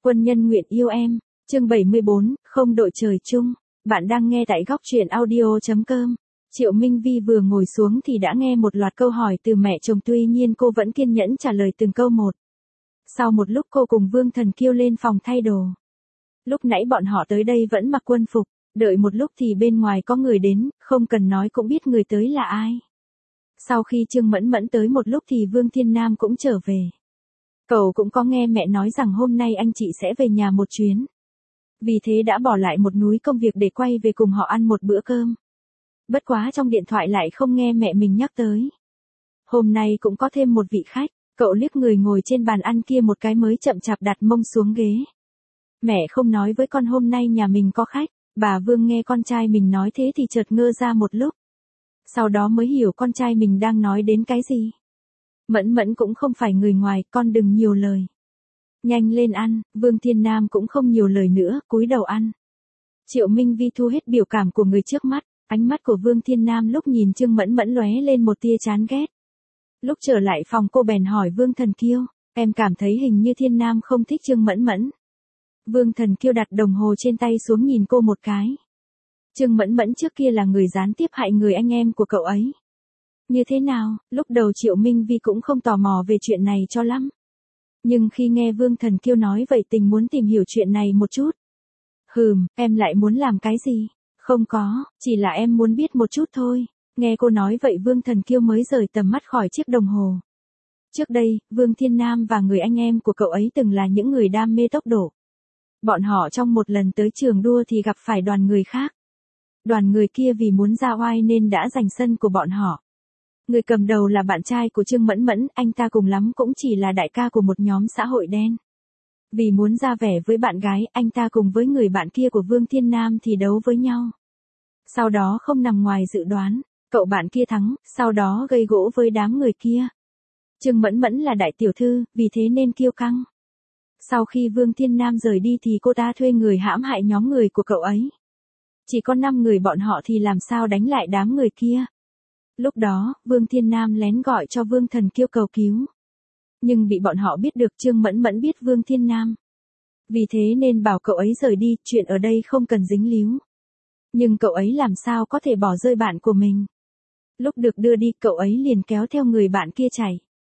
Quân nhân nguyện yêu em. Chương 74, không đội trời chung. Bạn đang nghe tại góc truyện audio.com. Triệu Minh Vi vừa ngồi xuống thì đã nghe một loạt câu hỏi từ mẹ chồng, tuy nhiên cô vẫn kiên nhẫn trả lời từng câu một. Sau một lúc cô cùng Vương Thần Kiêu lên phòng thay đồ. Lúc nãy bọn họ tới đây vẫn mặc quân phục, đợi một lúc thì bên ngoài có người đến, không cần nói cũng biết người tới là ai. Sau khi Trương Mẫn Mẫn tới một lúc thì Vương Thiên Nam cũng trở về. Cậu cũng có nghe mẹ nói rằng hôm nay anh chị sẽ về nhà một chuyến. Vì thế đã bỏ lại một núi công việc để quay về cùng họ ăn một bữa cơm. Bất quá trong điện thoại lại không nghe mẹ mình nhắc tới. Hôm nay cũng có thêm một vị khách, cậu liếc người ngồi trên bàn ăn kia một cái mới chậm chạp đặt mông xuống ghế. Mẹ không nói với con hôm nay nhà mình có khách, bà Vương nghe con trai mình nói thế thì chợt ngơ ra một lúc. Sau đó mới hiểu con trai mình đang nói đến cái gì. Mẫn Mẫn cũng không phải người ngoài, con đừng nhiều lời. Nhanh lên ăn, Vương Thiên Nam cũng không nhiều lời nữa, cúi đầu ăn. Triệu Minh Vi thu hết biểu cảm của người trước mắt, ánh mắt của Vương Thiên Nam lúc nhìn Trương Mẫn Mẫn lóe lên một tia chán ghét. Lúc trở lại phòng cô bèn hỏi Vương Thần Kiêu, em cảm thấy hình như Thiên Nam không thích Trương Mẫn Mẫn. Vương Thần Kiêu đặt đồng hồ trên tay xuống nhìn cô một cái. Trương Mẫn Mẫn trước kia là người gián tiếp hại người anh em của cậu ấy. Như thế nào, lúc đầu Triệu Minh Vi cũng không tò mò về chuyện này cho lắm. Nhưng khi nghe Vương Thần Kiêu nói vậy tình muốn tìm hiểu chuyện này một chút. Em lại muốn làm cái gì? Không có, chỉ là em muốn biết một chút thôi. Nghe cô nói vậy Vương Thần Kiêu mới rời tầm mắt khỏi chiếc đồng hồ. Trước đây, Vương Thiên Nam và người anh em của cậu ấy từng là những người đam mê tốc độ. Bọn họ trong một lần tới trường đua thì gặp phải đoàn người khác. Đoàn người kia vì muốn ra oai nên đã giành sân của bọn họ. Người cầm đầu là bạn trai của Trương Mẫn Mẫn, anh ta cùng lắm cũng chỉ là đại ca của một nhóm xã hội đen. Vì muốn ra vẻ với bạn gái, anh ta cùng với người bạn kia của Vương Thiên Nam thì đấu với nhau. Sau đó không nằm ngoài dự đoán, cậu bạn kia thắng, sau đó gây gỗ với đám người kia. Trương Mẫn Mẫn là đại tiểu thư, vì thế nên kiêu căng. Sau khi Vương Thiên Nam rời đi thì cô ta thuê người hãm hại nhóm người của cậu ấy. Chỉ có 5 người bọn họ thì làm sao đánh lại đám người kia. Lúc đó, Vương Thiên Nam lén gọi cho Vương Thần Kiêu cầu cứu. Nhưng bị bọn họ biết được Trương Mẫn Mẫn biết Vương Thiên Nam. Vì thế nên bảo cậu ấy rời đi, chuyện ở đây không cần dính líu. Nhưng cậu ấy làm sao có thể bỏ rơi bạn của mình. Lúc được đưa đi cậu ấy liền kéo theo người bạn kia chạy.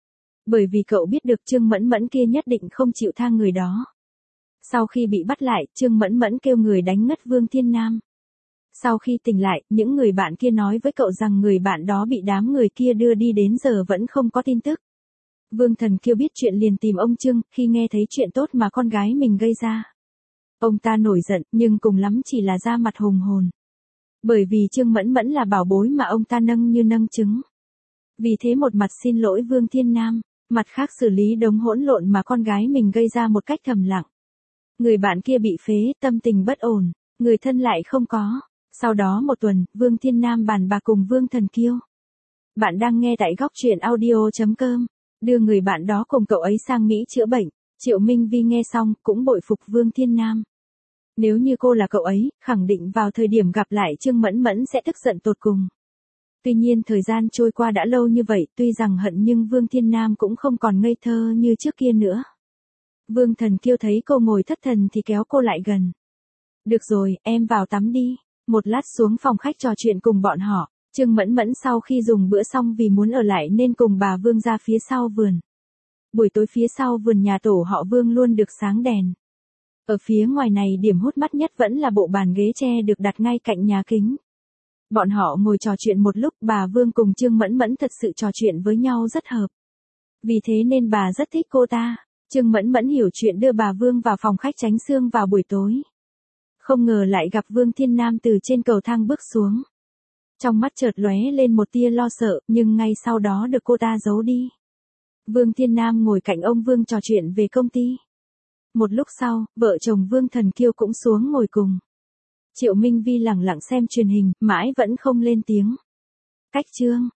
Bởi vì cậu biết được Trương Mẫn Mẫn kia nhất định không chịu tha người đó. Sau khi bị bắt lại, Trương Mẫn Mẫn kêu người đánh ngất Vương Thiên Nam. Sau khi tỉnh lại, những người bạn kia nói với cậu rằng người bạn đó bị đám người kia đưa đi đến giờ vẫn không có tin tức. Vương Thần Kiêu biết chuyện liền tìm ông Trương, khi nghe thấy chuyện tốt mà con gái mình gây ra. Ông ta nổi giận, nhưng cùng lắm chỉ là ra mặt hùng hồn. Bởi vì Trương Mẫn Mẫn là bảo bối mà ông ta nâng như nâng trứng. Vì thế một mặt xin lỗi Vương Thiên Nam, mặt khác xử lý đống hỗn lộn mà con gái mình gây ra một cách thầm lặng. Người bạn kia bị phế, tâm tình bất ổn, người thân lại không có. Sau đó một tuần, Vương Thiên Nam bàn bạc cùng Vương Thần Kiêu. Bạn đang nghe tại góc truyện audio.com. Đưa người bạn đó cùng cậu ấy sang Mỹ chữa bệnh. Triệu Minh Vi nghe xong cũng bội phục Vương Thiên Nam. Nếu như cô là cậu ấy, khẳng định vào thời điểm gặp lại Trương Mẫn Mẫn sẽ tức giận tột cùng. Tuy nhiên thời gian trôi qua đã lâu như vậy, tuy rằng hận nhưng Vương Thiên Nam cũng không còn ngây thơ như trước kia nữa. Vương Thần Kiêu thấy cô ngồi thất thần thì kéo cô lại gần. Được rồi, em vào tắm đi. Một lát xuống phòng khách trò chuyện cùng bọn họ. Trương Mẫn Mẫn sau khi dùng bữa xong vì muốn ở lại nên cùng bà Vương ra phía sau vườn. Buổi tối phía sau vườn nhà tổ họ Vương luôn được sáng đèn. Ở phía ngoài này điểm hút mắt nhất vẫn là bộ bàn ghế tre được đặt ngay cạnh nhà kính. Bọn họ ngồi trò chuyện một lúc, bà Vương cùng Trương Mẫn Mẫn thật sự trò chuyện với nhau rất hợp. Vì thế nên bà rất thích cô ta. Trương Mẫn Mẫn hiểu chuyện đưa bà Vương vào phòng khách tránh sương vào buổi tối. Không ngờ lại gặp Vương Thiên Nam từ trên cầu thang bước xuống. Trong mắt chợt lóe lên một tia lo sợ, nhưng ngay sau đó được cô ta giấu đi. Vương Thiên Nam ngồi cạnh ông Vương trò chuyện về công ty. Một lúc sau, vợ chồng Vương Thần Kiêu cũng xuống ngồi cùng. Triệu Minh Vi lẳng lặng xem truyền hình, mãi vẫn không lên tiếng. Cách chương